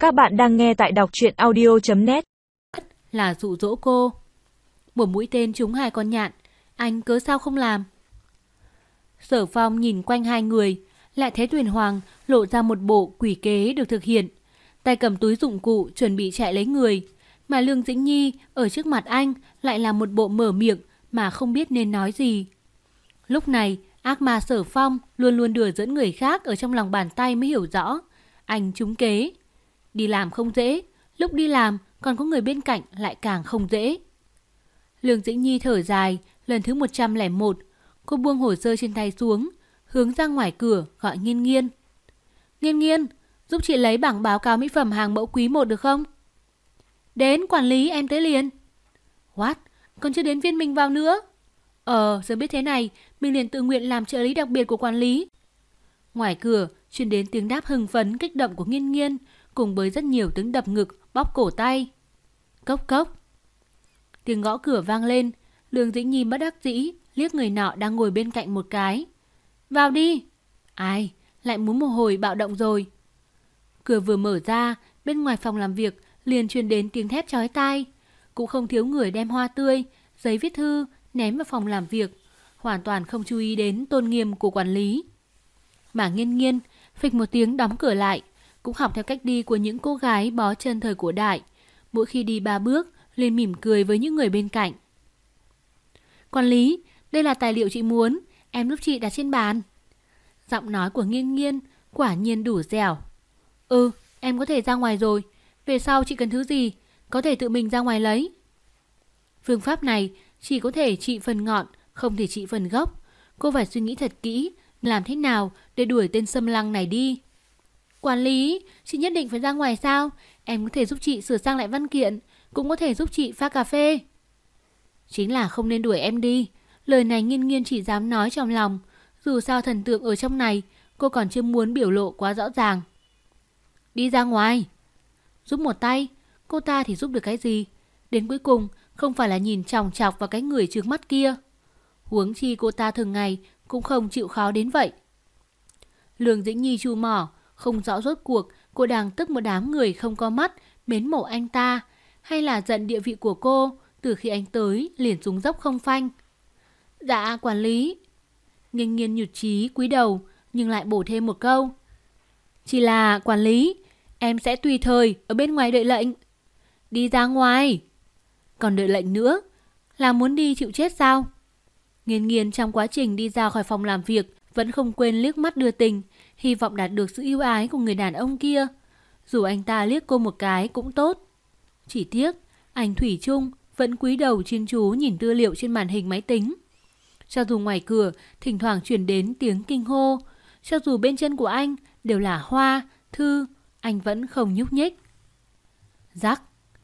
Các bạn đang nghe tại đọc truyện audio.net. Là dụ dỗ cô. Một mũi tên trúng 2 con nhạn, anh cớ sao không làm? Sở Phong nhìn quanh hai người, lại thấy Tuyền Hoàng lộ ra một bộ quỷ kế được thực hiện, tay cầm túi dụng cụ chuẩn bị chạy lấy người, mà Lương Dĩnh Nhi ở trước mặt anh lại là một bộ mở miệng mà không biết nên nói gì. Lúc này, ác ma Sở Phong luôn luôn đùa dẫn người khác ở trong lòng bàn tay mới hiểu rõ, anh trúng kế. Đi làm không dễ, lúc đi làm còn có người bên cạnh lại càng không dễ. Lương Dĩnh Nhi thở dài, lần thứ 101, cô buông hồ sơ trên tay xuống, hướng ra ngoài cửa gọi Nghiên Nghiên. Nghiên Nghiên, giúp chị lấy bảng báo cáo mỹ phẩm hàng mẫu quý 1 được không? Đến, quản lý, em tới liền. What? Còn chưa đến viên mình vào nữa. Giờ biết thế này, mình liền tự nguyện làm trợ lý đặc biệt của quản lý. Ngoài cửa, truyền đến tiếng đáp hưng phấn kích động của Nghiên Nghiên, cùng với rất nhiều tiếng đập ngực, bóp cổ tay. Cốc cốc. Tiếng gõ cửa vang lên, Lương Dĩnh Nhi bất đắc dĩ liếc người nọ đang ngồi bên cạnh một cái. Vào đi. Ai, lại muốn một hồi bạo động rồi. Cửa vừa mở ra, bên ngoài phòng làm việc liền truyền đến tiếng thét chói tai. Cũng không thiếu người đem hoa tươi, giấy viết thư ném vào phòng làm việc, hoàn toàn không chú ý đến tôn nghiêm của quản lý. Mà Nghiên Nghiên phịch một tiếng đóng cửa lại, cũng học theo cách đi của những cô gái bó chân thời cổ đại. Mỗi khi đi 3 bước, liền mỉm cười với những người bên cạnh. Quản lý, đây là tài liệu chị muốn, em giúp chị đặt trên bàn. Giọng nói của Nghiên Nghiên quả nhiên đủ dẻo. Em có thể ra ngoài rồi. Về sau chị cần thứ gì, có thể tự mình ra ngoài lấy. Phương pháp này chỉ có thể trị phần ngọn, không thể trị phần gốc. Cô phải suy nghĩ thật kỹ, làm thế nào để đuổi tên xâm lăng này đi. Quản lý, chị nhất định phải ra ngoài sao? Em có thể giúp chị sửa sang lại văn kiện, cũng có thể giúp chị pha cà phê. Chính là không nên đuổi em đi. Lời này Nghiên Nghiên chỉ dám nói trong lòng. Dù sao thần tượng ở trong này, cô còn chưa muốn biểu lộ quá rõ ràng. Đi ra ngoài. Giúp một tay, cô ta thì giúp được cái gì? Đến cuối cùng, không phải là nhìn chòng chọc vào cái người trước mắt kia. Huống chi cô ta thường ngày cũng không chịu khó đến vậy. Lương Dĩnh Nhi chu mỏ, không rõ rốt cuộc cô đang tức một đám người không có mắt mến mộ anh ta, hay là giận địa vị của cô từ khi anh tới liền xuống dốc không phanh. Dạ quản lý. Nghiên Nghiên nhụt chí cúi đầu, nhưng lại bổ thêm một câu. Chỉ là quản lý, em sẽ tùy thời ở bên ngoài đợi lệnh. Đi ra ngoài. Còn đợi lệnh nữa, là muốn đi chịu chết sao? Nghiên Nghiên trong quá trình đi ra khỏi phòng làm việc vẫn không quên liếc mắt đưa tình, hy vọng đạt được sự yêu ái của người đàn ông kia. Dù anh ta liếc cô một cái cũng tốt. Chỉ tiếc, anh thủy chung vẫn cúi đầu chuyên chú nhìn tư liệu trên màn hình máy tính. Cho dù ngoài cửa thỉnh thoảng truyền đến tiếng kinh hô, cho dù bên chân của anh đều là hoa, thư, anh vẫn không nhúc nhích. Rắc.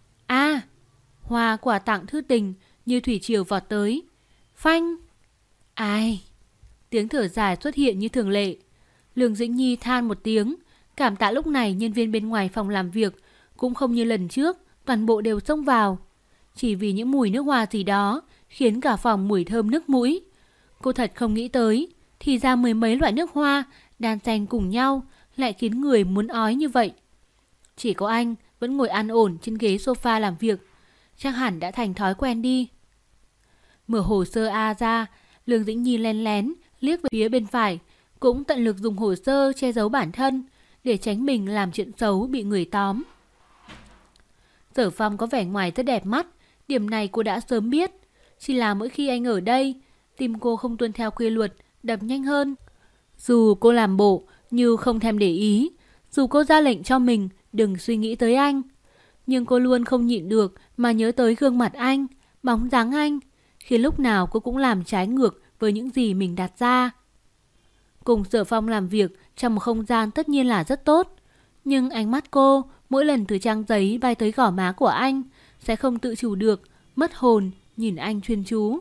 Hoa quà tặng thư tình như thủy triều vọt tới. Phanh. Ai. Tiếng thở dài xuất hiện như thường lệ. Lương Dĩnh Nhi than một tiếng. Cảm tạ lúc này nhân viên bên ngoài phòng làm việc cũng không như lần trước, toàn bộ đều xông vào. Chỉ vì những mùi nước hoa gì đó khiến cả phòng mùi thơm nước mũi. Cô thật không nghĩ tới, thì ra 10 mấy loại nước hoa đan xen cùng nhau lại khiến người muốn ói như vậy. Chỉ có anh vẫn ngồi an ổn trên ghế sofa làm việc, chắc hẳn đã thành thói quen đi. Mở hồ sơ A ra, Lương Dĩnh Nhi lén lén liếc về phía bên phải, cũng tận lực dùng hồ sơ che giấu bản thân để tránh mình làm chuyện xấu bị người tóm. Sở Phong có vẻ ngoài rất đẹp mắt, điểm này cô đã sớm biết. Chỉ là mỗi khi anh ở đây, tim cô không tuân theo quy luật, đập nhanh hơn. Dù cô làm bộ như không thèm để ý, dù cô ra lệnh cho mình đừng suy nghĩ tới anh, nhưng cô luôn không nhịn được mà nhớ tới gương mặt anh, bóng dáng anh, khiến lúc nào cô cũng làm trái ngược với những gì mình đặt ra. Cùng Sở Phong làm việc trong một không gian tất nhiên là rất tốt, nhưng ánh mắt cô mỗi lần từ trang giấy bay tới gò má của anh sẽ không tự chủ được, mất hồn nhìn anh chuyên chú.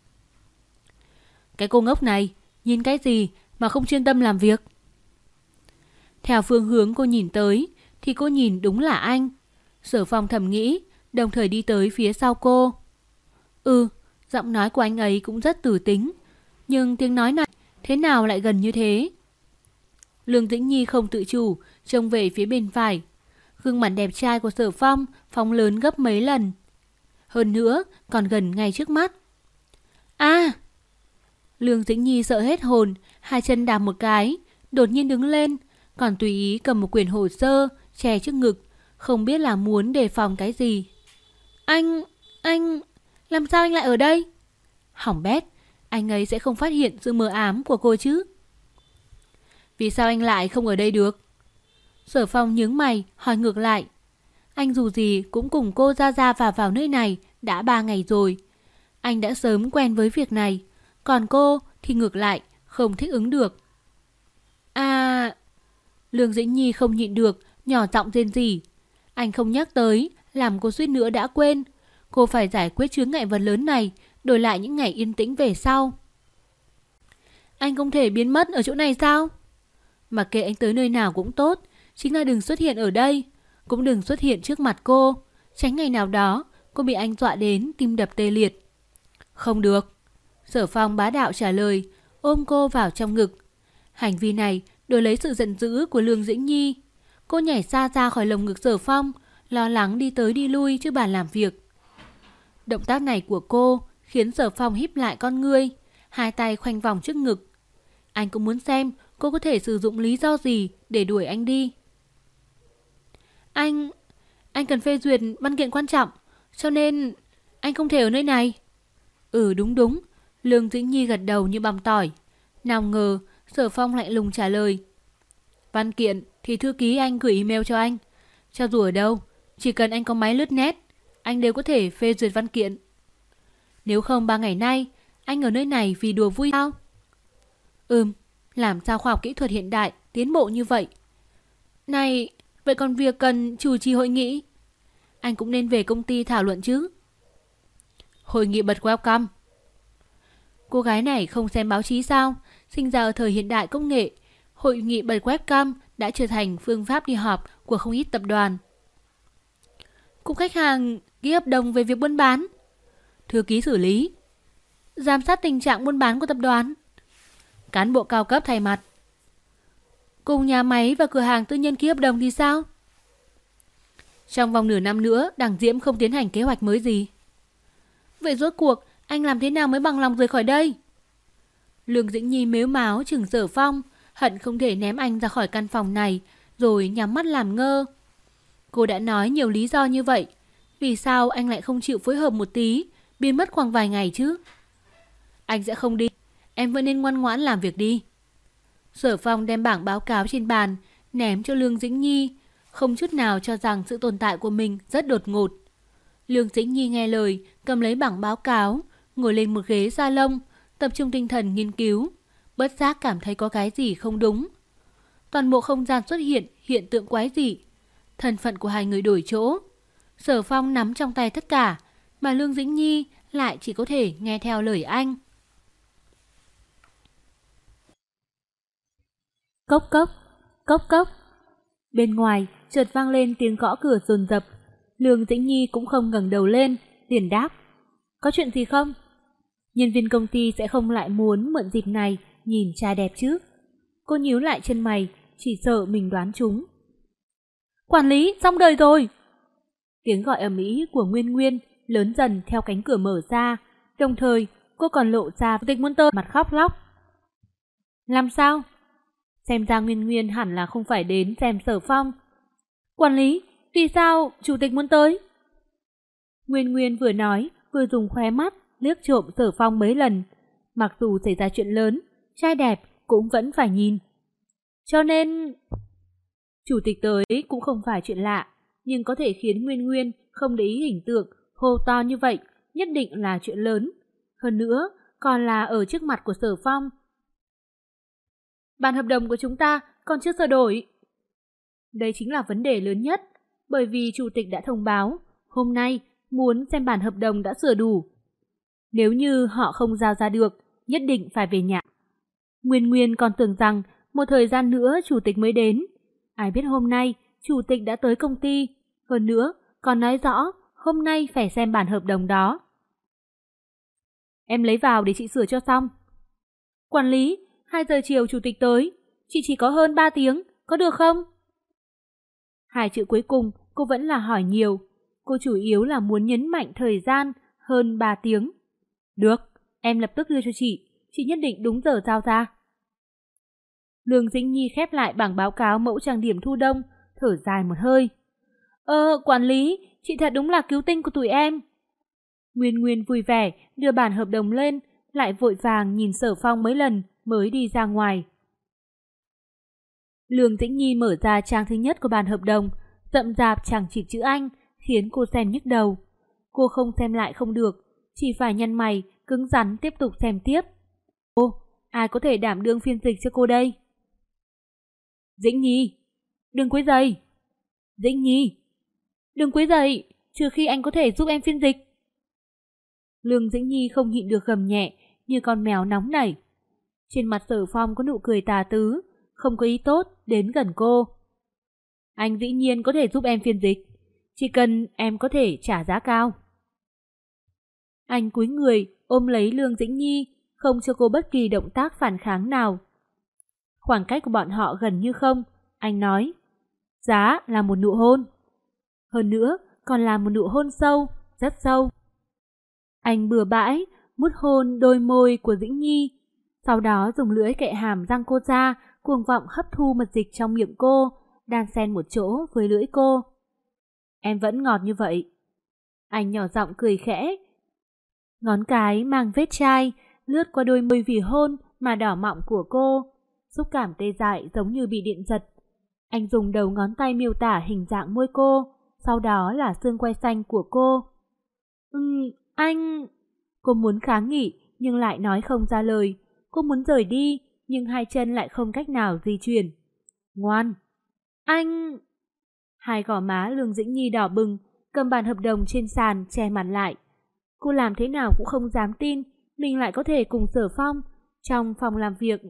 Cái cô ngốc này, nhìn cái gì mà không chuyên tâm làm việc? Theo phương hướng cô nhìn tới thì cô nhìn đúng là anh. Sở Phong thầm nghĩ, đồng thời đi tới phía sau cô. Giọng nói của anh ấy cũng rất tử tính, nhưng tiếng nói này thế nào lại gần như thế? Lương Dĩnh Nhi không tự chủ trông về phía bên phải. Gương mặt đẹp trai của Sở Phong phóng lớn gấp mấy lần. Hơn nữa, còn gần ngay trước mắt. À! Lương Dĩnh Nhi sợ hết hồn, hai chân đạp một cái, đột nhiên đứng lên, còn tùy ý cầm một quyển hồ sơ, che trước ngực, không biết là muốn đề phòng cái gì. Anh, làm sao anh lại ở đây? Hỏng bét, anh ấy sẽ không phát hiện sự mờ ám của cô chứ? Vì sao anh lại không ở đây được? Sở Phong nhướng mày, hỏi ngược lại. Anh dù gì cũng cùng cô ra vào nơi này đã 3 ngày rồi. Anh đã sớm quen với việc này, còn cô thì ngược lại, không thích ứng được. À... Lương Dĩnh Nhi không nhịn được, nhỏ giọng rên rỉ. Anh không nhắc tới, làm cô suýt nữa đã quên. Cô phải giải quyết chướng ngại vật lớn này, đổi lại những ngày yên tĩnh về sau. Anh không thể biến mất ở chỗ này sao? Mặc kệ anh tới nơi nào cũng tốt, chính là đừng xuất hiện ở đây, cũng đừng xuất hiện trước mặt cô, tránh ngày nào đó cô bị anh dọa đến tim đập tê liệt. Không được. Sở Phong bá đạo trả lời, ôm cô vào trong ngực. Hành vi này đổi lấy sự giận dữ của Lương Dĩnh Nhi. Cô nhảy xa ra khỏi lồng ngực Sở Phong, lo lắng đi tới đi lui trước bàn làm việc. Động tác này của cô khiến Sở Phong híp lại con ngươi, hai tay khoanh vòng trước ngực. Anh cũng muốn xem cô có thể sử dụng lý do gì để đuổi anh đi. Anh cần phê duyệt văn kiện quan trọng, cho nên anh không thể ở nơi này. Ừ đúng. Lương Dĩnh Nhi gật đầu như bằm tỏi. Nào ngờ Sở Phong lạnh lùng trả lời. Văn kiện thì thư ký anh gửi email cho anh. Cho dù ở đâu, chỉ cần anh có máy lướt net, anh đều có thể phê duyệt văn kiện. Nếu không 3 ngày nay, anh ở nơi này vì đùa vui sao? Làm sao khoa học kỹ thuật hiện đại tiến bộ như vậy? Này, vậy còn việc cần chủ trì hội nghị, anh cũng nên về công ty thảo luận chứ. Hội nghị bật webcam. Cô gái này không xem báo chí sao? Sinh ra ở thời hiện đại công nghệ, hội nghị bật webcam đã trở thành phương pháp đi họp của không ít tập đoàn. Cục khách hàng ký hợp đồng về việc buôn bán, thư ký xử lý, giám sát tình trạng buôn bán của tập đoàn, cán bộ cao cấp thay mặt. Cùng nhà máy và cửa hàng tư nhân ký hợp đồng thì sao? Trong vòng nửa năm nữa, Đảng Diễm không tiến hành kế hoạch mới gì. Vậy rốt cuộc anh làm thế nào mới bằng lòng rời khỏi đây? Lương Dĩnh Nhi mếu máo chừng Sở Phong, hận không thể ném anh ra khỏi căn phòng này, rồi nhắm mắt làm ngơ. Cô đã nói nhiều lý do như vậy, vì sao anh lại không chịu phối hợp một tí, biến mất khoảng vài ngày chứ? Anh sẽ không đi, em vẫn nên ngoan ngoãn làm việc đi. Sở Phong đem bảng báo cáo trên bàn, ném cho Lương Dĩnh Nhi, không chút nào cho rằng sự tồn tại của mình rất đột ngột. Lương Dĩnh Nhi nghe lời, cầm lấy bảng báo cáo, ngồi lên một ghế salon, tập trung tinh thần nghiên cứu, bất giác cảm thấy có cái gì không đúng. Toàn bộ không gian xuất hiện hiện tượng quái dị, thân phận của hai người đổi chỗ. Sở Phong nắm trong tay tất cả, mà Lương Dĩnh Nhi lại chỉ có thể nghe theo lời anh. Cốc cốc, cốc cốc. Bên ngoài chợt vang lên tiếng gõ cửa dồn dập. Lương Dĩnh Nhi cũng không ngẩng đầu lên, liền đáp. Có chuyện gì không? Nhân viên công ty sẽ không lại muốn mượn dịp này nhìn trai đẹp chứ? Cô nhíu lại chân mày, chỉ sợ mình đoán trúng. Quản lý, xong đời rồi! Tiếng gọi ầm ĩ của Nguyên Nguyên lớn dần theo cánh cửa mở ra, đồng thời cô còn lộ ra Chủ tịch muốn tơ mặt khóc lóc. Làm sao? Xem ra Nguyên Nguyên hẳn là không phải đến xem Sở Phong. Quản lý, vì sao Chủ tịch muốn tới? Nguyên Nguyên vừa nói, vừa dùng khóe mắt liếc trộm Sở Phong mấy lần. Mặc dù xảy ra chuyện lớn, trai đẹp cũng vẫn phải nhìn. Cho nên... Chủ tịch tới cũng không phải chuyện lạ, nhưng có thể khiến Nguyên Nguyên không để ý hình tượng, hô to như vậy, nhất định là chuyện lớn. Hơn nữa, còn là ở trước mặt của Sở Phong. Bản hợp đồng của chúng ta còn chưa sửa đổi. Đây chính là vấn đề lớn nhất, bởi vì Chủ tịch đã thông báo, hôm nay muốn xem bản hợp đồng đã sửa đủ. Nếu như họ không giao ra được, nhất định phải về nhà. Nguyên Nguyên còn tưởng rằng một thời gian nữa Chủ tịch mới đến. Ai biết hôm nay Chủ tịch đã tới công ty, hơn nữa còn nói rõ hôm nay phải xem bản hợp đồng đó. Em lấy vào để chị sửa cho xong. Quản lý, 2 giờ chiều Chủ tịch tới, chị chỉ có hơn 3 tiếng, có được không? 2 chữ cuối cùng cô vẫn là hỏi nhiều. Cô chủ yếu là muốn nhấn mạnh thời gian hơn 3 tiếng. Được, em lập tức đưa cho chị nhất định đúng giờ giao ra. Lương Dĩnh Nhi khép lại bảng báo cáo mẫu trang điểm thu đông, thở dài một hơi. Quản lý, chị thật đúng là cứu tinh của tụi em. Nguyên Nguyên vui vẻ đưa bản hợp đồng lên, lại vội vàng nhìn Sở Phong mấy lần mới đi ra ngoài. Lương Dĩnh Nhi mở ra trang thứ nhất của bản hợp đồng, rậm rạp chẳng chịt chữ Anh, khiến cô xem nhức đầu. Cô không xem lại không được, chỉ phải nhăn mày, cứng rắn tiếp tục xem tiếp. Ai có thể đảm đương phiên dịch cho cô đây? Dĩnh Nhi, đừng quấy rầy. Dĩnh Nhi, đừng quấy rầy, trừ khi anh có thể giúp em phiên dịch. Lương Dĩnh Nhi không nhịn được gầm nhẹ như con mèo nóng nảy. Trên mặt Sở Phong có nụ cười tà tứ, không có ý tốt đến gần cô. Anh dĩ nhiên có thể giúp em phiên dịch, chỉ cần em có thể trả giá cao. Anh cúi người ôm lấy Lương Dĩnh Nhi, không cho cô bất kỳ động tác phản kháng nào. Khoảng cách của bọn họ gần như không, anh nói. Giá là một nụ hôn. Hơn nữa còn là một nụ hôn sâu, rất sâu. Anh bừa bãi, mút hôn đôi môi của Dĩnh Nhi, sau đó dùng lưỡi cạy hàm răng cô ra, cuồng vọng hấp thu mật dịch trong miệng cô, đan xen một chỗ với lưỡi cô. Em vẫn ngọt như vậy. Anh nhỏ giọng cười khẽ. Ngón cái mang vết chai lướt qua đôi môi vì hôn mà đỏ mọng của cô, xúc cảm tê dại giống như bị điện giật. Anh dùng đầu ngón tay miêu tả hình dạng môi cô, sau đó là xương quai xanh của cô. Anh... Cô muốn kháng nghị nhưng lại nói không ra lời. Cô muốn rời đi nhưng hai chân lại không cách nào di chuyển. Ngoan! Anh... Hai gò má Lương Dĩnh Nhi đỏ bừng, cầm bản hợp đồng trên sàn che mặt lại. Cô làm thế nào cũng không dám tin mình lại có thể cùng Sở Phong trong phòng làm việc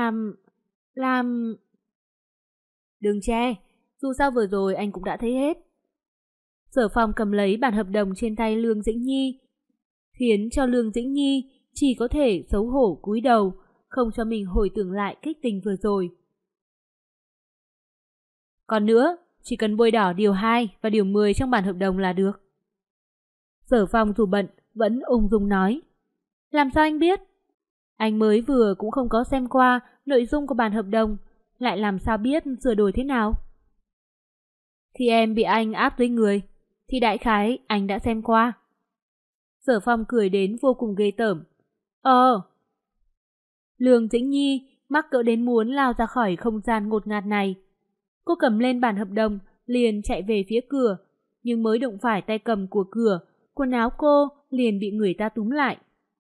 làm... Đừng che, dù sao vừa rồi anh cũng đã thấy hết. Sở Phong cầm lấy bản hợp đồng trên tay Lương Dĩnh Nhi, khiến cho Lương Dĩnh Nhi chỉ có thể xấu hổ cúi đầu, không cho mình hồi tưởng lại kích tình vừa rồi. Còn nữa, chỉ cần bôi đỏ điều 2 và điều 10 trong bản hợp đồng là được. Sở Phong dù bận, vẫn ung dung nói. Làm sao anh biết? Anh mới vừa cũng không có xem qua nội dung của bản hợp đồng, lại làm sao biết sửa đổi thế nào? Khi em bị anh áp dưới người, thì đại khái anh đã xem qua. Sở Phong cười đến vô cùng ghê tởm. Lương Dĩnh Nhi mắc cỡ đến muốn lao ra khỏi không gian ngột ngạt này. Cô cầm lên bản hợp đồng, liền chạy về phía cửa, nhưng mới đụng phải tay cầm của cửa, quần áo cô liền bị người ta túm lại.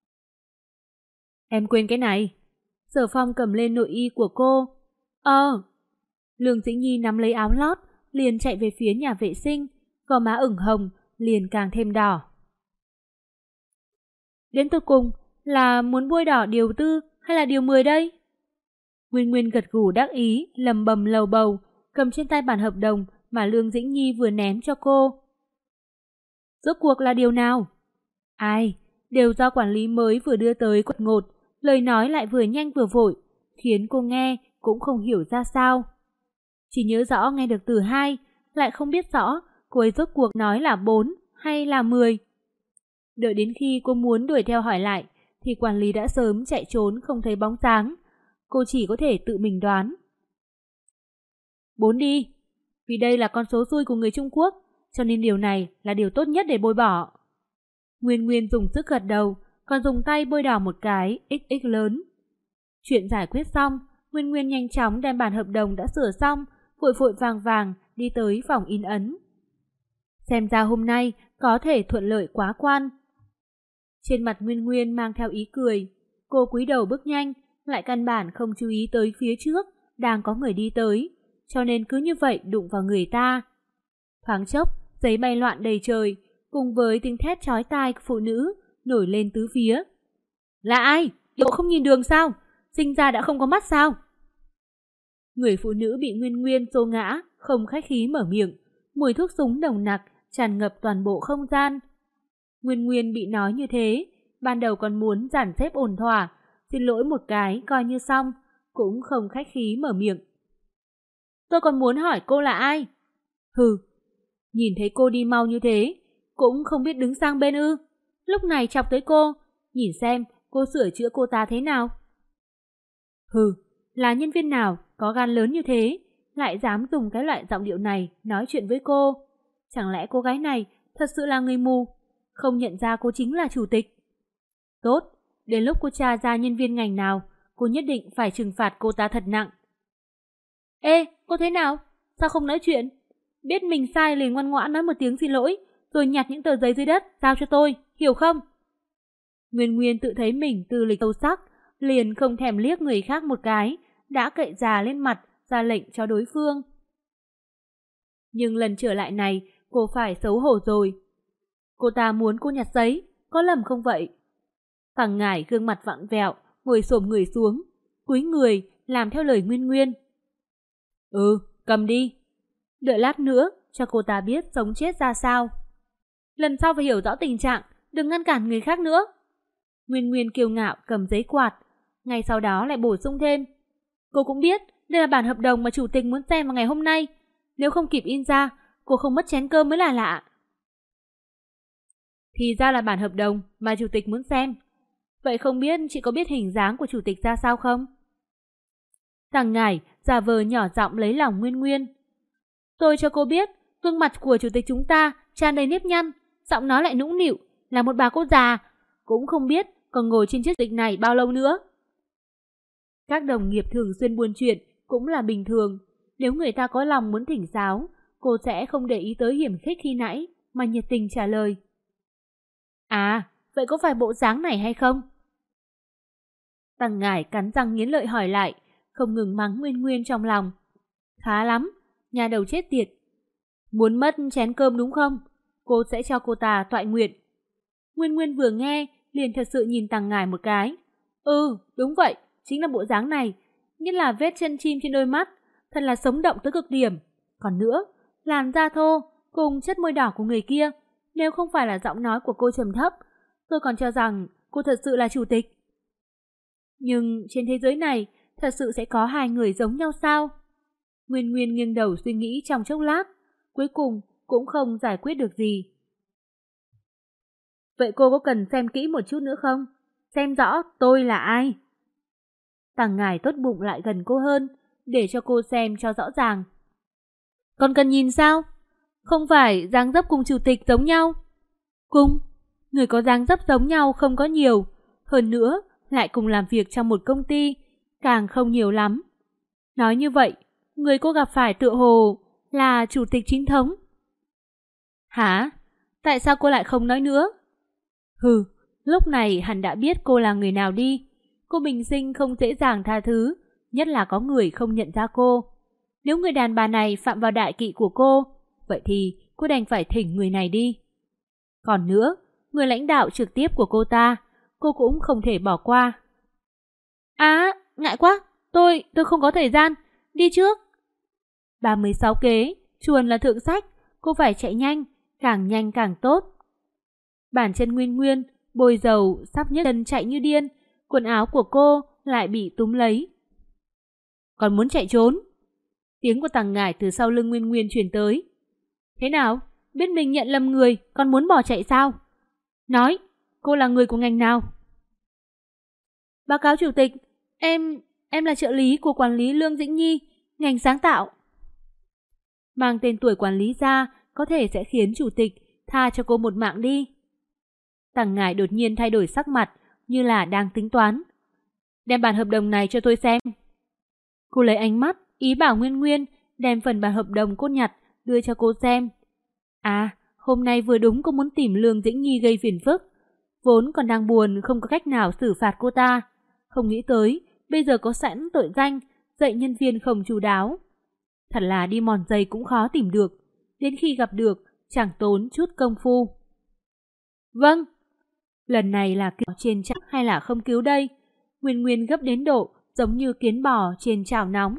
Em quên cái này. Sở Phong cầm lên nội y của cô. Lương Dĩnh Nhi nắm lấy áo lót, liền chạy về phía nhà vệ sinh, gò má ửng hồng, liền càng thêm đỏ. Đến tột cùng là muốn bôi đỏ điều 4 hay là điều 10 đây? Nguyên Nguyên gật gù đắc ý, lầm bầm lầu bầu, cầm trên tay bản hợp đồng mà Lương Dĩnh Nhi vừa ném cho cô. Rốt cuộc là điều nào? Ai, đều do quản lý mới vừa đưa tới quật ngột, lời nói lại vừa nhanh vừa vội, khiến cô nghe cũng không hiểu ra sao. Chỉ nhớ rõ nghe được từ 2, lại không biết rõ cô ấy rốt cuộc nói là 4 hay là 10. Đợi đến khi cô muốn đuổi theo hỏi lại, thì quản lý đã sớm chạy trốn không thấy bóng dáng. Cô chỉ có thể tự mình đoán. 4 đi, vì đây là con số xui của người Trung Quốc, cho nên điều này là điều tốt nhất để bôi bỏ. Nguyên Nguyên dùng sức gật đầu, còn dùng tay bôi đỏ một cái XX lớn. Chuyện giải quyết xong, Nguyên Nguyên nhanh chóng đem bản hợp đồng đã sửa xong, vội vội vàng vàng đi tới phòng in ấn. Xem ra hôm nay có thể thuận lợi quá quan. Trên mặt Nguyên Nguyên mang theo ý cười, cô cúi đầu bước nhanh, lại căn bản không chú ý tới phía trước đang có người đi tới, cho nên cứ như vậy đụng vào người ta. Thoáng chốc, giấy bay loạn đầy trời, cùng với tiếng thét chói tai của phụ nữ nổi lên tứ phía. Là ai? Cậu không nhìn đường sao? Sinh ra đã không có mắt sao? Người phụ nữ bị Nguyên Nguyên xô ngã, không khách khí mở miệng, mùi thuốc súng nồng nặc tràn ngập toàn bộ không gian. Nguyên Nguyên bị nói như thế, ban đầu còn muốn dàn xếp ổn thỏa, xin lỗi một cái coi như xong, cũng không khách khí mở miệng. Tôi còn muốn hỏi cô là ai? Hừ, Nhìn thấy cô đi mau như thế, cũng không biết đứng sang bên ư? Lúc này chọc tới cô, nhìn xem cô sửa chữa cô ta thế nào. Hừ, là nhân viên nào có gan lớn như thế, lại dám dùng cái loại giọng điệu này nói chuyện với cô? Chẳng lẽ cô gái này thật sự là người mù, không nhận ra cô chính là chủ tịch? Tốt, đến lúc cô tra ra nhân viên ngành nào, cô nhất định phải trừng phạt cô ta thật nặng. Ê, cô thế nào? Sao không nói chuyện? Biết mình sai liền ngoan ngoãn nói một tiếng xin lỗi, rồi nhặt những tờ giấy dưới đất giao cho tôi, hiểu không? Nguyên Nguyên tự thấy mình tư lịch sâu sắc, liền không thèm liếc người khác một cái, đã cậy già lên mặt ra lệnh cho đối phương. Nhưng lần trở lại này, cô phải xấu hổ rồi. Cô ta muốn cô nhặt giấy, có lầm không vậy? Tằng Ngải gương mặt vặn vẹo, ngồi xổm người xuống, cúi người làm theo lời Nguyên Nguyên. Cầm đi. Đợi lát nữa cho cô ta biết sống chết ra sao. Lần sau phải hiểu rõ tình trạng, đừng ngăn cản người khác nữa. Nguyên Nguyên kiêu ngạo cầm giấy quạt, ngay sau đó lại bổ sung thêm. Cô cũng biết đây là bản hợp đồng mà chủ tịch muốn xem vào ngày hôm nay. Nếu không kịp in ra, cô không mất chén cơm mới là lạ. Thì ra là bản hợp đồng mà chủ tịch muốn xem. Vậy không biết chị có biết hình dáng của chủ tịch ra sao không? Tằng Ngải giả vờ nhỏ giọng lấy lòng Nguyên Nguyên. Tôi cho cô biết, gương mặt của chủ tịch chúng ta tràn đầy nếp nhăn, giọng nói lại nũng nịu, là một bà cô già, cũng không biết còn ngồi trên chiếc dịch này bao lâu nữa. Các đồng nghiệp thường xuyên buôn chuyện cũng là bình thường. Nếu người ta có lòng muốn thỉnh giáo, cô sẽ không để ý tới hiểm khích khi nãy, mà nhiệt tình trả lời. À, vậy có phải bộ dáng này hay không? Tằng Ngải cắn răng nghiến lợi hỏi lại, không ngừng mắng Nguyên Nguyên trong lòng. Khá lắm, nhà đầu chết tiệt. Muốn mất chén cơm đúng không? Cô sẽ cho cô ta toại nguyện. Nguyên Nguyên vừa nghe, liền thật sự nhìn Tằng Ngải một cái. Đúng vậy, chính là bộ dáng này. Nghĩa là vết chân chim trên đôi mắt, thật là sống động tới cực điểm. Còn nữa, làn da thô cùng chất môi đỏ của người kia, nếu không phải là giọng nói của cô trầm thấp, tôi còn cho rằng cô thật sự là chủ tịch. Nhưng trên thế giới này, thật sự sẽ có hai người giống nhau sao? Nguyên Nguyên nghiêng đầu suy nghĩ trong chốc lát, cuối cùng cũng không giải quyết được gì. Vậy cô có cần xem kỹ một chút nữa không? Xem rõ tôi là ai? Tằng Ngải tốt bụng lại gần cô hơn, để cho cô xem cho rõ ràng. Còn cần nhìn sao? Không phải dáng dấp cùng chủ tịch giống nhau? Cùng, người có dáng dấp giống nhau không có nhiều, hơn nữa lại cùng làm việc trong một công ty, càng không nhiều lắm. Nói như vậy, người cô gặp phải tựa hồ là chủ tịch chính thống. Hả? Tại sao cô lại không nói nữa? Lúc này hẳn đã biết cô là người nào đi. Cô bình sinh không dễ dàng tha thứ, nhất là có người không nhận ra cô. Nếu người đàn bà này phạm vào đại kỵ của cô, vậy thì cô đành phải thỉnh người này đi. Còn nữa, người lãnh đạo trực tiếp của cô ta, cô cũng không thể bỏ qua. Ngại quá, tôi không có thời gian, đi trước. 36 kế, chuồn là thượng sách, cô phải chạy nhanh càng tốt. Bàn chân Nguyên Nguyên, bôi dầu, sắp nhấc chân chạy như điên, quần áo của cô lại bị túm lấy. Còn muốn chạy trốn? Tiếng của Tằng Ngải từ sau lưng Nguyên Nguyên truyền tới. Thế nào? Biết mình nhận lầm người, còn muốn bỏ chạy sao? Nói, cô là người của ngành nào? Báo cáo chủ tịch, em là trợ lý của quản lý Lương Dĩnh Nhi, ngành sáng tạo. Mang tên tuổi quản lý ra, có thể sẽ khiến chủ tịch tha cho cô một mạng đi. Tằng Ngải đột nhiên thay đổi sắc mặt, như là đang tính toán. Đem bản hợp đồng này cho tôi xem. Cô lấy ánh mắt, ý bảo Nguyên Nguyên đem phần bản hợp đồng cô nhặt đưa cho cô xem. Hôm nay vừa đúng cô muốn tìm Lương Dĩnh Nhi gây phiền phức. Vốn còn đang buồn không có cách nào xử phạt cô ta. Không nghĩ tới, bây giờ có sẵn tội danh, dạy nhân viên không chu đáo. Thật là đi mòn giày cũng khó tìm được. Đến khi gặp được, chẳng tốn chút công phu. Vâng. Lần này là cứu trên chảo hay là không cứu đây? Nguyên Nguyên gấp đến độ giống như kiến bò trên chảo nóng.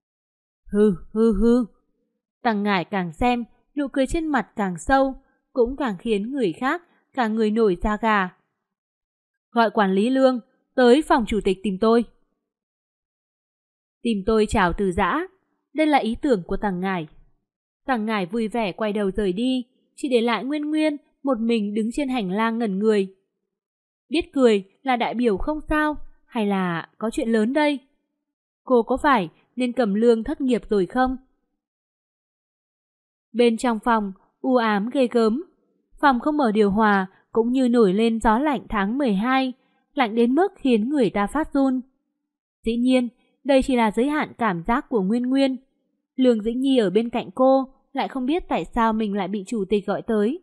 Hư. Tằng Ngải càng xem, nụ cười trên mặt càng sâu, cũng càng khiến người khác cả người nổi da gà. Gọi quản lý Lương tới phòng chủ tịch tìm tôi. Tìm tôi chào từ giã. Đây là ý tưởng của Tằng Ngải. Tằng Ngải vui vẻ quay đầu rời đi, chỉ để lại Nguyên Nguyên một mình đứng trên hành lang ngẩn người. Biết cười là đại biểu không sao, hay là có chuyện lớn đây? Cô có phải nên cầm lương thất nghiệp rồi không? Bên trong phòng, u ám ghê gớm. Phòng không mở điều hòa, cũng như nổi lên gió lạnh tháng 12, lạnh đến mức khiến người ta phát run. Dĩ nhiên, đây chỉ là giới hạn cảm giác của Nguyên Nguyên. Lương Dĩnh Nhi ở bên cạnh cô, lại không biết tại sao mình lại bị chủ tịch gọi tới.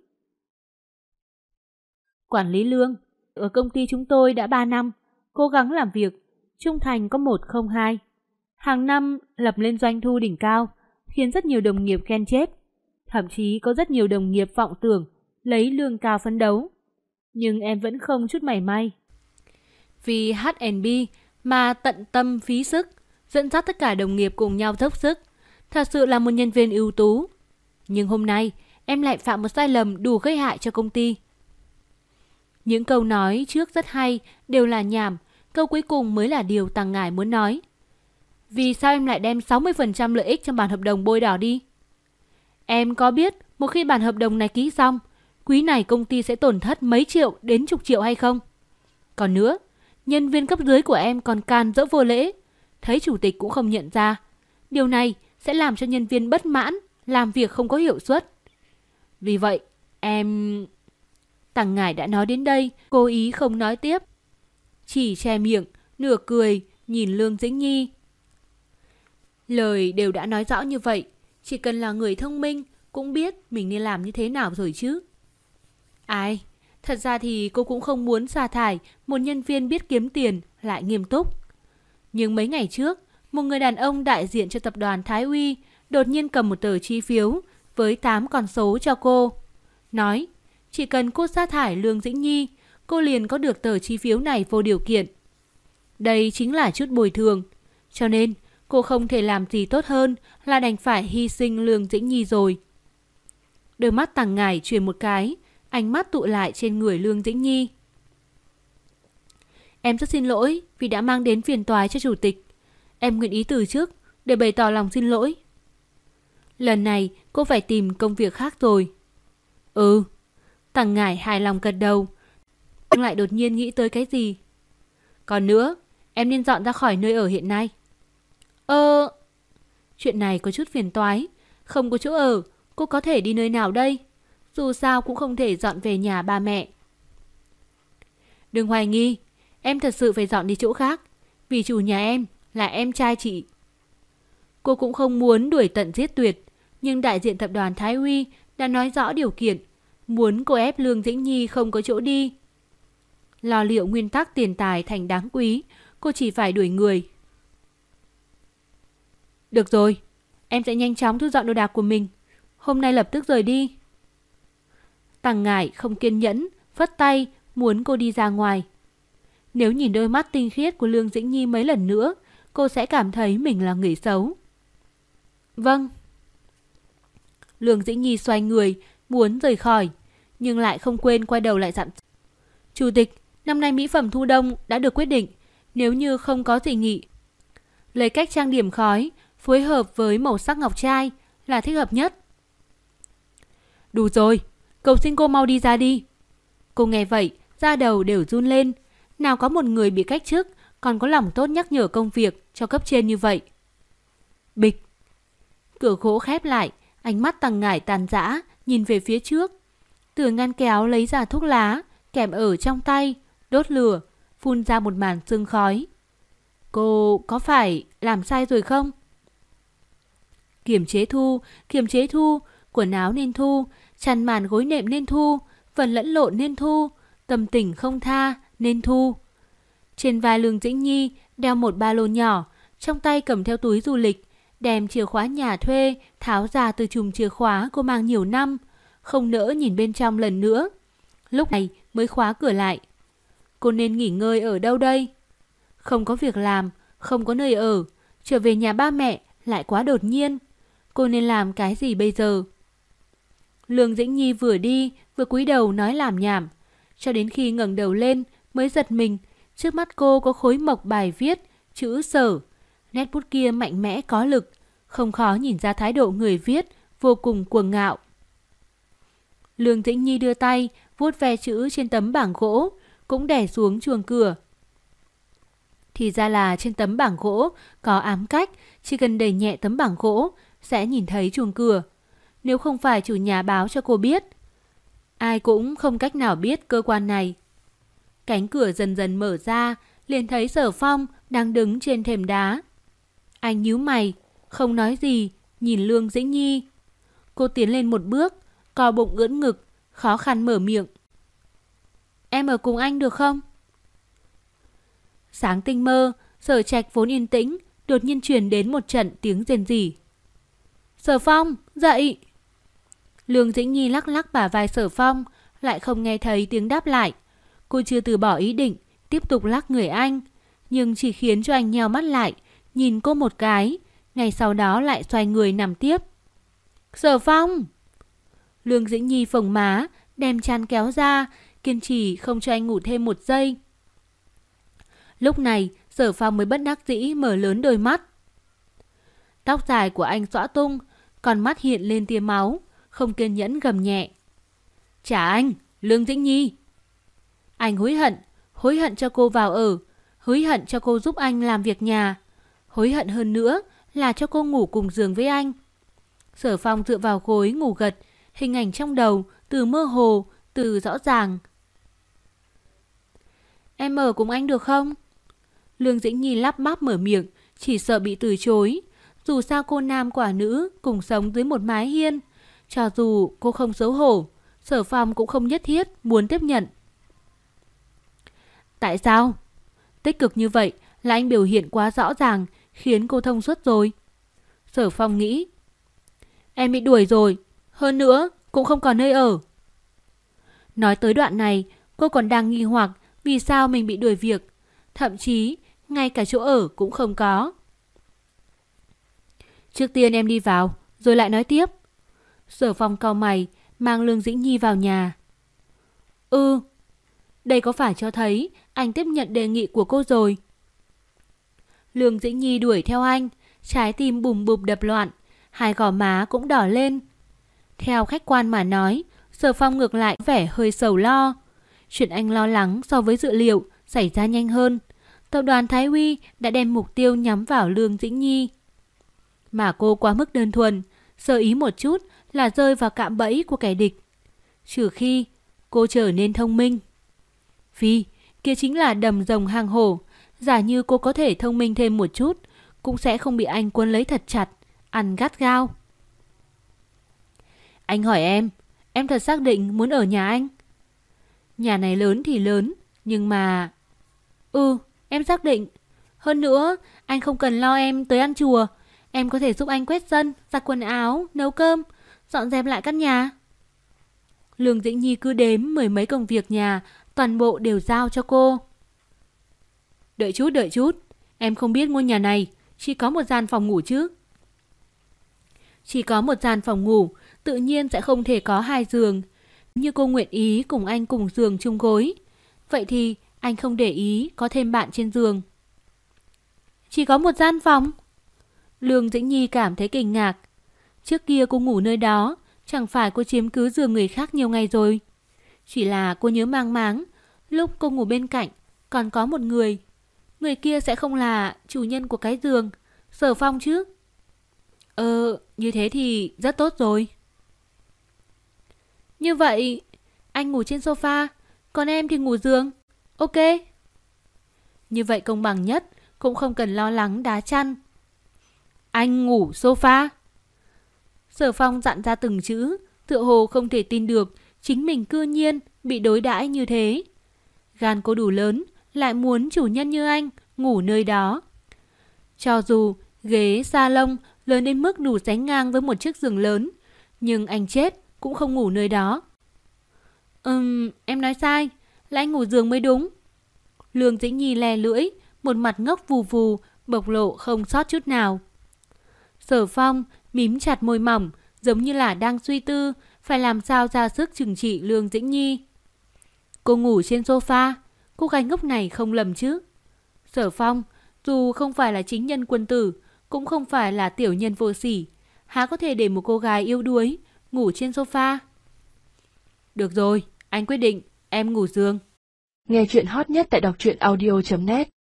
Quản lý Lương, ở công ty chúng tôi đã 3 năm, cố gắng làm việc, trung thành có 1 không 2. Hàng năm lập lên doanh thu đỉnh cao, khiến rất nhiều đồng nghiệp ghen chết. Thậm chí có rất nhiều đồng nghiệp vọng tưởng lấy lương cao phấn đấu. Nhưng em vẫn không chút mảy may. Vì H&B mà tận tâm phí sức, dẫn dắt tất cả đồng nghiệp cùng nhau dốc sức. Thật sự là một nhân viên ưu tú. Nhưng hôm nay, em lại phạm một sai lầm đủ gây hại cho công ty. Những câu nói trước rất hay, đều là nhảm. Câu cuối cùng mới là điều Tằng Ngải muốn nói. Vì sao em lại đem 60% lợi ích trong bản hợp đồng bôi đỏ đi? Em có biết một khi bản hợp đồng này ký xong, quý này công ty sẽ tổn thất mấy triệu đến chục triệu hay không? Còn nữa, nhân viên cấp dưới của em còn can dỡ vô lễ, thấy chủ tịch cũng không nhận ra. Điều này sẽ làm cho nhân viên bất mãn, làm việc không có hiệu suất. Vì vậy, em... Tằng Ngải đã nói đến đây, cố ý không nói tiếp. Chỉ che miệng, nửa cười, nhìn Lương Dĩnh Nhi. Lời đều đã nói rõ như vậy, chỉ cần là người thông minh cũng biết mình nên làm như thế nào rồi chứ. Ai, thật ra thì cô cũng không muốn sa thải một nhân viên biết kiếm tiền lại nghiêm túc. Nhưng mấy ngày trước, một người đàn ông đại diện cho tập đoàn Thái Uy đột nhiên cầm một tờ chi phiếu với 8 con số cho cô. Nói, chỉ cần cô sa thải Lương Dĩnh Nhi, cô liền có được tờ chi phiếu này vô điều kiện. Đây chính là chút bồi thường, cho nên cô không thể làm gì tốt hơn là đành phải hy sinh Lương Dĩnh Nhi rồi. Đôi mắt Tằng Ngải chuyển một cái, ánh mắt tụ lại trên người Lương Dĩnh Nhi. Em rất xin lỗi vì đã mang đến phiền toái cho chủ tịch. Em nguyện ý từ chức để bày tỏ lòng xin lỗi. Lần này cô phải tìm công việc khác rồi. Ừ. Tằng Ngải hài lòng gật đầu, nhưng lại đột nhiên nghĩ tới cái gì. Còn nữa, em nên dọn ra khỏi nơi ở hiện nay. Chuyện này có chút phiền toái. Không có chỗ ở, cô có thể đi nơi nào đây? Dù sao cũng không thể dọn về nhà ba mẹ. Đừng hoài nghi, em thật sự phải dọn đi chỗ khác, vì chủ nhà em là em trai chị. Cô cũng không muốn đuổi tận giết tuyệt, nhưng đại diện tập đoàn Thái Uy đã nói rõ điều kiện, muốn cô ép Lương Dĩnh Nhi không có chỗ đi. Lo liệu nguyên tắc tiền tài thành đáng quý, cô chỉ phải đuổi người. Được rồi, em sẽ nhanh chóng thu dọn đồ đạc của mình, hôm nay lập tức rời đi. Tằng Ngải không kiên nhẫn, phất tay muốn cô đi ra ngoài. Nếu nhìn đôi mắt tinh khiết của Lương Dĩnh Nhi mấy lần nữa, cô sẽ cảm thấy mình là người xấu. Vâng. Lương Dĩnh Nhi xoay người, muốn rời khỏi, nhưng lại không quên quay đầu lại dặn. Chủ tịch, năm nay mỹ phẩm thu đông đã được quyết định, nếu như không có dị nghị, lấy cách trang điểm khói phối hợp với màu sắc ngọc trai là thích hợp nhất. Đủ rồi, cầu xin cô mau đi ra đi. Cô nghe vậy, da đầu đều run lên. Nào có một người bị cách chức còn có lòng tốt nhắc nhở công việc cho cấp trên như vậy. Bịch. Cửa gỗ khép lại, ánh mắt Tằng Ngải tàn dã nhìn về phía trước. Từ ngăn kéo lấy ra thuốc lá kèm ở trong tay, đốt lửa, phun ra một màn sương khói. Cô có phải làm sai rồi không? Kiềm chế thu, quần áo nên thu, chăn màn gối nệm nên thu, phần lẫn lộn nên thu, tâm tình không tha nên thu. Trên vai Lương Dĩnh Nhi đeo một ba lô nhỏ, trong tay cầm theo túi du lịch, đem chìa khóa nhà thuê tháo ra từ chùm chìa khóa cô mang nhiều năm, không nỡ nhìn bên trong lần nữa. Lúc này mới khóa cửa lại. Cô nên nghỉ ngơi ở đâu đây? Không có việc làm, không có nơi ở, trở về nhà ba mẹ lại quá đột nhiên. Cô nên làm cái gì bây giờ? Lương Dĩnh Nhi vừa đi vừa cúi đầu nói làm nhảm, cho đến khi ngẩng đầu lên mới giật mình. Trước mắt cô có khối mộc bài viết chữ Sở, nét bút kia mạnh mẽ có lực, không khó nhìn ra thái độ người viết vô cùng cuồng ngạo. Lương Dĩnh Nhi đưa tay vuốt ve chữ trên tấm bảng gỗ, cũng đè xuống chuồng cửa. Thì ra là trên tấm bảng gỗ có ám cách, chỉ cần đẩy nhẹ tấm bảng gỗ sẽ nhìn thấy chuồng cửa. Nếu không phải chủ nhà báo cho cô biết, ai cũng không cách nào biết cơ quan này. Cánh cửa dần dần mở ra, liền thấy Sở Phong đang đứng trên thềm đá. Anh nhíu mày, không nói gì, nhìn Lương Dĩnh Nhi. Cô tiến lên một bước, co bụng ưỡn ngực, khó khăn mở miệng. Em ở cùng anh được không? Sáng tinh mơ, Sở Trạch vốn yên tĩnh, đột nhiên truyền đến một trận tiếng rền rỉ. Sở Phong, dậy! Lương Dĩnh Nhi lắc lắc bả vai Sở Phong, lại không nghe thấy tiếng đáp lại. Cô chưa từ bỏ ý định, tiếp tục lắc người anh, nhưng chỉ khiến cho anh nheo mắt lại, nhìn cô một cái, ngay sau đó lại xoay người nằm tiếp. Sở Phong! Lương Dĩnh Nhi phồng má, đem chăn kéo ra, kiên trì không cho anh ngủ thêm một giây. Lúc này, Sở Phong mới bất đắc dĩ mở lớn đôi mắt. Tóc dài của anh xõa tung, còn mắt hiện lên tia máu, không kiên nhẫn gầm nhẹ. Trả anh, Lương Dĩnh Nhi! Anh hối hận cho cô vào ở, hối hận cho cô giúp anh làm việc nhà, hối hận hơn nữa là cho cô ngủ cùng giường với anh. Sở Phong dựa vào gối ngủ gật, hình ảnh trong đầu từ mơ hồ, từ rõ ràng. Em ở cùng anh được không? Lương Dĩnh Nhi lắp bắp mở miệng, chỉ sợ bị từ chối. Dù sao cô nam quả nữ cùng sống dưới một mái hiên, cho dù cô không xấu hổ, Sở Phong cũng không nhất thiết muốn tiếp nhận. Tại sao? Tích cực như vậy là anh biểu hiện quá rõ ràng, khiến cô thông suốt rồi. Sở Phong nghĩ. Em bị đuổi rồi, hơn nữa cũng không còn nơi ở. Nói tới đoạn này, cô còn đang nghi hoặc vì sao mình bị đuổi việc, thậm chí ngay cả chỗ ở cũng không có. Trước tiên em đi vào, rồi lại nói tiếp. Sở Phong cau mày, mang Lương Dĩnh Nhi vào nhà. Đây có phải cho thấy anh tiếp nhận đề nghị của cô rồi? Lương Dĩnh Nhi đuổi theo anh, trái tim bùm bụp đập loạn, hai gò má cũng đỏ lên. Theo khách quan mà nói, Sở Phong ngược lại vẻ hơi sầu lo. Chuyện anh lo lắng so với dự liệu xảy ra nhanh hơn. Tập đoàn Thái Huy đã đem mục tiêu nhắm vào Lương Dĩnh Nhi. Mà cô quá mức đơn thuần, sơ ý một chút là rơi vào cạm bẫy của kẻ địch. Trừ khi cô trở nên thông minh. Vì kia chính là đầm rồng hang hổ. Giả như cô có thể thông minh thêm một chút, cũng sẽ không bị anh cuốn lấy thật chặt, ăn gắt gao. Anh hỏi em thật xác định muốn ở nhà anh? Nhà này lớn thì lớn, nhưng mà... em xác định. Hơn nữa, anh không cần lo em tới ăn chùa. Em có thể giúp anh quét sân, giặt quần áo, nấu cơm, dọn dẹp lại căn nhà. Lương Dĩnh Nhi cứ đếm mười mấy công việc nhà, toàn bộ đều giao cho cô. Đợi chút, em không biết ngôi nhà này chỉ có một gian phòng ngủ chứ? Chỉ có một gian phòng ngủ, tự nhiên sẽ không thể có hai giường. Như cô nguyện ý cùng anh cùng giường chung gối, vậy thì anh không để ý có thêm bạn trên giường. Chỉ có một gian phòng? Lương Dĩnh Nhi cảm thấy kinh ngạc. Trước kia cô ngủ nơi đó, chẳng phải cô chiếm cứ giường người khác nhiều ngày rồi. Chỉ là cô nhớ mang máng, lúc cô ngủ bên cạnh còn có một người. Người kia sẽ không là chủ nhân của cái giường, Sở Phong chứ? Như thế thì rất tốt rồi. Như vậy, anh ngủ trên sofa, còn em thì ngủ giường. Ok. Như vậy công bằng nhất, cũng không cần lo lắng đá chăn. Anh ngủ sofa? Sở Phong dặn ra từng chữ, tựa hồ không thể tin được chính mình cư nhiên bị đối đãi như thế. Gan cô đủ lớn, lại muốn chủ nhân như anh ngủ nơi đó. Cho dù ghế salon lớn đến mức đủ sánh ngang với một chiếc giường lớn, nhưng anh chết cũng không ngủ nơi đó. Em nói sai, là anh ngủ giường mới đúng. Lương Dĩnh Nhi le lưỡi, một mặt ngốc vù vù, bộc lộ không sót chút nào. Sở Phong mím chặt môi mỏng, giống như là đang suy tư phải làm sao ra sức trừng trị Lương Dĩnh Nhi. Cô ngủ trên sofa, cô gái ngốc này không lầm chứ? Sở Phong, dù không phải là chính nhân quân tử, cũng không phải là tiểu nhân vô sỉ, há có thể để một cô gái yếu đuối ngủ trên sofa. Được rồi, anh quyết định, em ngủ giường. Nghe chuyện hot nhất tại đọc truyện audio.net